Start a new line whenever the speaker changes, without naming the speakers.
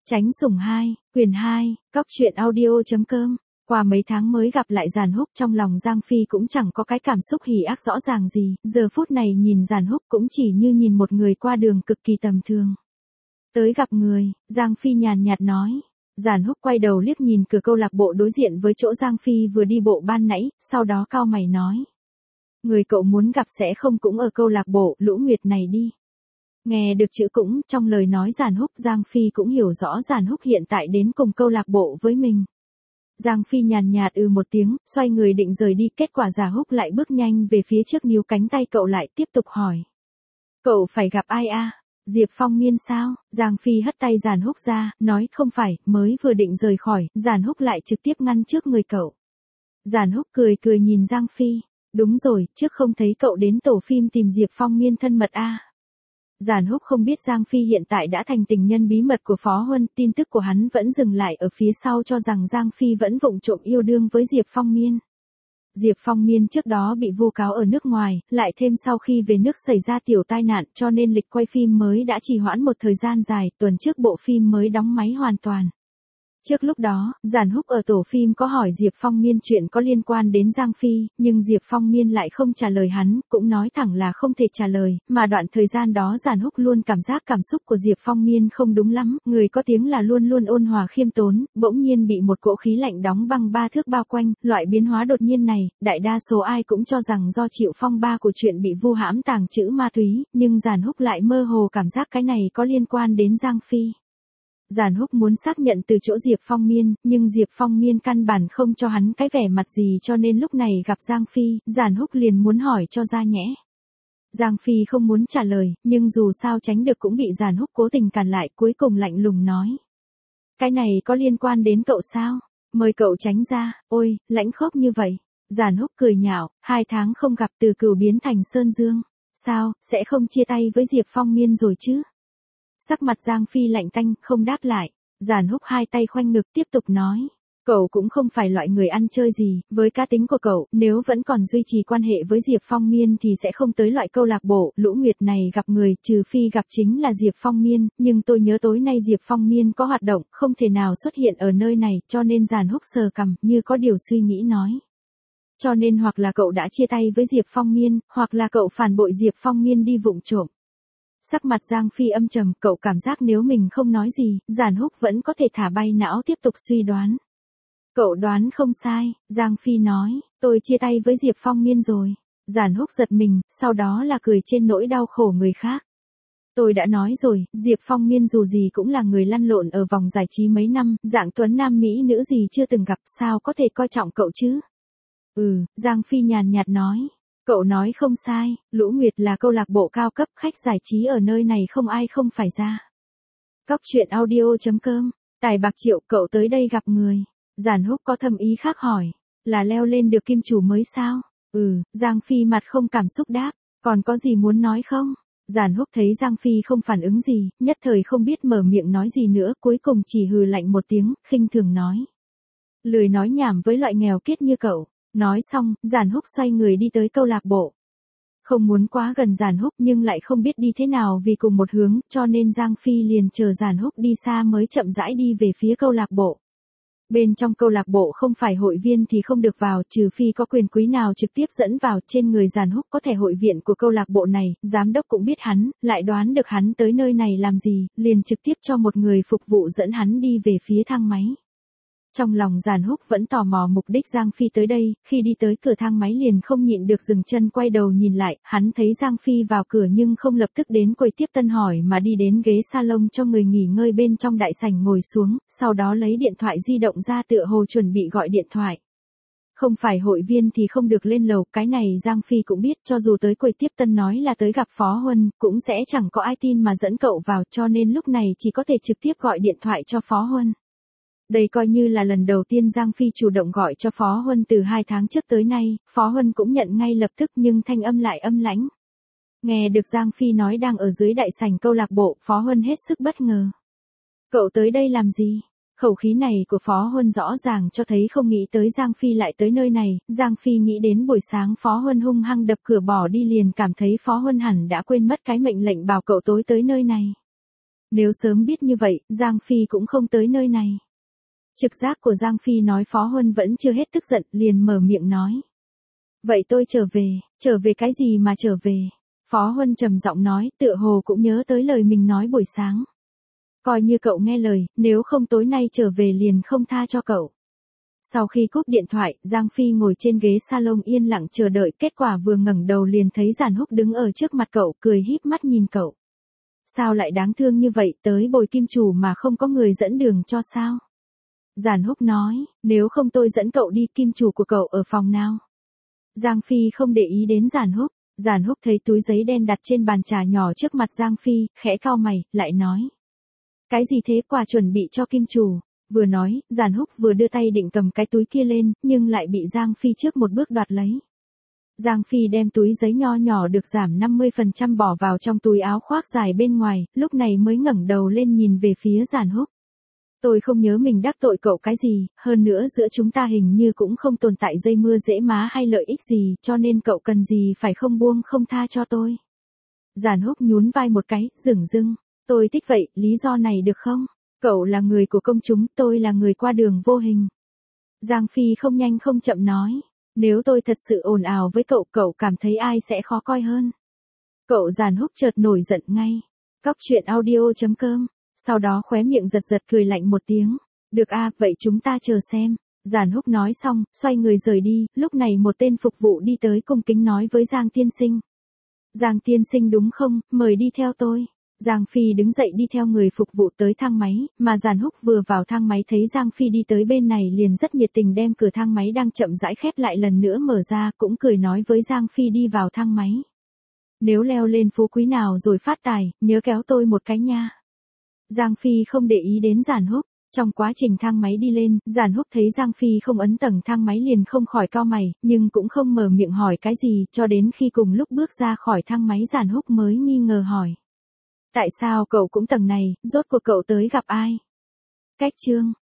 Tránh sủng 2, quyển 2, Cóc truyện audio.com. Qua mấy tháng mới gặp lại Giản Húc, trong lòng Giang Phi cũng chẳng có cái cảm xúc hỉ ác rõ ràng gì, giờ phút này nhìn Giản Húc cũng chỉ như nhìn một người qua đường cực kỳ tầm thường. Tới gặp người, Giang Phi nhàn nhạt nói. Giản Húc quay đầu liếc nhìn cửa câu lạc bộ đối diện với chỗ Giang Phi vừa đi bộ ban nãy, sau đó cau mày nói. Người cậu muốn gặp sẽ không cũng ở câu lạc bộ Lũ Nguyệt này đi. Nghe được chữ cũng trong lời nói Giản Húc, Giang Phi cũng hiểu rõ Giản Húc hiện tại đến cùng câu lạc bộ với mình. Giang Phi nhàn nhạt một tiếng, xoay người định rời đi, kết quả Giản Húc lại bước nhanh về phía trước, níu cánh tay cậu lại tiếp tục hỏi. Cậu phải gặp ai a? Diệp Phong Miên sao? Giang Phi hất tay Giản Húc ra, nói không phải, mới vừa định rời khỏi, Giản Húc lại trực tiếp ngăn trước người cậu. Giản Húc cười nhìn Giang Phi, đúng rồi, trước không thấy cậu đến tổ phim tìm Diệp Phong Miên thân mật a? Giản Húc không biết Giang Phi hiện tại đã thành tình nhân bí mật của Phó Huân, tin tức của hắn vẫn dừng lại ở phía sau, cho rằng Giang Phi vẫn vụng trộm yêu đương với Diệp Phong Miên. Diệp Phong Miên trước đó bị vu cáo ở nước ngoài, lại thêm sau khi về nước xảy ra tiểu tai nạn, cho nên lịch quay phim mới đã trì hoãn một thời gian dài, tuần trước bộ phim mới đóng máy hoàn toàn. Trước lúc đó, Giản Húc ở tổ phim có hỏi Diệp Phong Miên chuyện có liên quan đến Giang Phi, nhưng Diệp Phong Miên lại không trả lời hắn, cũng nói thẳng là không thể trả lời, mà đoạn thời gian đó Giản Húc luôn cảm giác cảm xúc của Diệp Phong Miên không đúng lắm, người có tiếng là luôn luôn ôn hòa khiêm tốn, bỗng nhiên bị một cỗ khí lạnh đóng băng 3 thước bao quanh, loại biến hóa đột nhiên này, đại đa số ai cũng cho rằng do chịu phong ba của chuyện bị vu hãm tàng trữ ma túy, nhưng Giản Húc lại mơ hồ cảm giác cái này có liên quan đến Giang Phi. Giản Húc muốn xác nhận từ chỗ Diệp Phong Miên, nhưng Diệp Phong Miên căn bản không cho hắn cái vẻ mặt gì, cho nên lúc này gặp Giang Phi, Giản Húc liền muốn hỏi cho ra nhẽ. Giang Phi không muốn trả lời, nhưng dù sao tránh được cũng bị Giản Húc cố tình cản lại, cuối cùng lạnh lùng nói. Cái này có liên quan đến cậu sao? Mời cậu tránh ra, ôi, lãnh khốc như vậy. Giản Húc cười nhạo, 2 tháng không gặp từ Cửu biến thành Sơn Dương. Sao, sẽ không chia tay với Diệp Phong Miên rồi chứ? Sắc mặt Giang Phi lạnh tanh, không đáp lại. Giản Húc 2 tay khoanh ngực tiếp tục nói. Cậu cũng không phải loại người ăn chơi gì, với cá tính của cậu, nếu vẫn còn duy trì quan hệ với Diệp Phong Miên thì sẽ không tới loại câu lạc bộ Lũ Nguyệt này gặp người, trừ phi gặp chính là Diệp Phong Miên, nhưng tôi nhớ tối nay Diệp Phong Miên có hoạt động, không thể nào xuất hiện ở nơi này, cho nên Giản Húc sờ cằm, như có điều suy nghĩ nói. Cho nên hoặc là cậu đã chia tay với Diệp Phong Miên, hoặc là cậu phản bội Diệp Phong Miên đi vụng trộm. Sắc mặt Giang Phi âm trầm, cậu cảm giác nếu mình không nói gì, Giản Húc vẫn có thể thả bay não tiếp tục suy đoán. Cậu đoán không sai, Giang Phi nói, tôi chia tay với Diệp Phong Miên rồi. Giản Húc giật mình, sau đó là cười trên nỗi đau khổ người khác. Tôi đã nói rồi, Diệp Phong Miên dù gì cũng là người lăn lộn ở vòng giải trí mấy năm, dạng tuấn nam mỹ nữ gì chưa từng gặp, sao có thể coi trọng cậu chứ? Giang Phi nhàn nhạt nói. Cậu nói không sai, Lũ Nguyệt là câu lạc bộ cao cấp, khách giải trí ở nơi này không ai không phải ra. Cóc truyện audio.com, Tài Bạc Triệu, cậu tới đây gặp người. Giản Húc có thâm ý khác hỏi, là leo lên được kim chủ mới sao? Giang Phi mặt không cảm xúc đáp, còn có gì muốn nói không? Giản Húc thấy Giang Phi không phản ứng gì, nhất thời không biết mở miệng nói gì nữa, cuối cùng chỉ hừ lạnh một tiếng, khinh thường nói. Lười nói nhảm với loại nghèo kiết như cậu. Nói xong, Giản Húc xoay người đi tới câu lạc bộ. Không muốn quá gần Giản Húc nhưng lại không biết đi thế nào vì cùng một hướng, cho nên Giang Phi liền chờ Giản Húc đi xa mới chậm rãi đi về phía câu lạc bộ. Bên trong câu lạc bộ không phải hội viên thì không được vào, trừ phi có quyền quý nào trực tiếp dẫn vào. Trên người Giản Húc có thẻ hội viện của câu lạc bộ này, giám đốc cũng biết hắn, lại đoán được hắn tới nơi này làm gì, liền trực tiếp cho một người phục vụ dẫn hắn đi về phía thang máy. Trong lòng Giản Húc vẫn tò mò mục đích Giang Phi tới đây, khi đi tới cửa thang máy liền không nhịn được dừng chân quay đầu nhìn lại, hắn thấy Giang Phi vào cửa nhưng không lập tức đến quầy tiếp tân hỏi mà đi đến ghế salon cho người nghỉ ngơi bên trong đại sảnh ngồi xuống, sau đó lấy điện thoại di động ra tựa hồ chuẩn bị gọi điện thoại. Không phải hội viên thì không được lên lầu, cái này Giang Phi cũng biết, cho dù tới quầy tiếp tân nói là tới gặp Phó Huân, cũng sẽ chẳng có ai tin mà dẫn cậu vào, cho nên lúc này chỉ có thể trực tiếp gọi điện thoại cho Phó Huân. Đây coi như là lần đầu tiên Giang Phi chủ động gọi cho Phó Huân từ 2 tháng trước tới nay, Phó Huân cũng nhận ngay lập tức nhưng thanh âm lại âm lãnh. Nghe được Giang Phi nói đang ở dưới đại sảnh câu lạc bộ, Phó Huân hết sức bất ngờ. Cậu tới đây làm gì? Khẩu khí này của Phó Huân rõ ràng cho thấy không nghĩ tới Giang Phi lại tới nơi này. Giang Phi nghĩ đến buổi sáng Phó Huân hung hăng đập cửa bỏ đi liền cảm thấy Phó Huân hẳn đã quên mất cái mệnh lệnh bảo cậu tối tới nơi này. Nếu sớm biết như vậy, Giang Phi cũng không tới nơi này. Trực giác của Giang Phi nói Phó Huân vẫn chưa hết tức giận, liền mở miệng nói. Vậy tôi trở về cái gì mà trở về? Phó Huân trầm giọng nói, tựa hồ cũng nhớ tới lời mình nói buổi sáng. Coi như cậu nghe lời, nếu không tối nay trở về liền không tha cho cậu. Sau khi cúp điện thoại, Giang Phi ngồi trên ghế salon yên lặng chờ đợi, kết quả vừa ngẩng đầu liền thấy Giản Húc đứng ở trước mặt cậu, cười híp mắt nhìn cậu. Sao lại đáng thương như vậy, tới bồi kim chủ mà không có người dẫn đường cho sao? Giản Húc nói, nếu không tôi dẫn cậu đi, kim chủ của cậu ở phòng nào? Giang Phi không để ý đến Giản Húc. Giản Húc thấy túi giấy đen đặt trên bàn trà nhỏ trước mặt Giang Phi, khẽ cau mày, lại nói. Cái gì thế, quà chuẩn bị cho kim chủ? Vừa nói, Giản Húc vừa đưa tay định cầm cái túi kia lên, nhưng lại bị Giang Phi trước một bước đoạt lấy. Giang Phi đem túi giấy nho nhỏ được giảm 50% bỏ vào trong túi áo khoác dài bên ngoài, lúc này mới ngẩng đầu lên nhìn về phía Giản Húc. Tôi không nhớ mình đắc tội cậu cái gì, hơn nữa giữa chúng ta hình như cũng không tồn tại dây mưa rễ má hay lợi ích gì, cho nên cậu cần gì phải không buông không tha cho tôi. Giản Húc nhún vai một cái, dửng dưng. Tôi thích vậy, lý do này được không? Cậu là người của công chúng, tôi là người qua đường vô hình. Giang Phi không nhanh không chậm nói. Nếu tôi thật sự ồn ào với cậu, cậu cảm thấy ai sẽ khó coi hơn? Cậu. Giản Húc chợt nổi giận ngay. Cóc truyện audio.com. Sau đó khóe miệng giật giật cười lạnh một tiếng. Được a, vậy chúng ta chờ xem. Giản Húc nói xong, xoay người rời đi, lúc này một tên phục vụ đi tới cung kính nói với Giang tiên sinh. Giang tiên sinh đúng không, mời đi theo tôi. Giang Phi đứng dậy đi theo người phục vụ tới thang máy, mà Giản Húc vừa vào thang máy thấy Giang Phi đi tới bên này liền rất nhiệt tình đem cửa thang máy đang chậm rãi khép lại lần nữa mở ra, cũng cười nói với Giang Phi đi vào thang máy. Nếu leo lên phú quý nào rồi phát tài, nhớ kéo tôi một cái nha. Giang Phi không để ý đến Giản Húc. Trong quá trình thang máy đi lên, Giản Húc thấy Giang Phi không ấn tầng thang máy liền không khỏi cau mày, nhưng cũng không mở miệng hỏi cái gì, cho đến khi cùng lúc bước ra khỏi thang máy Giản Húc mới nghi ngờ hỏi. Tại sao cậu cũng tầng này, rốt cuộc cậu tới gặp ai? Cách chương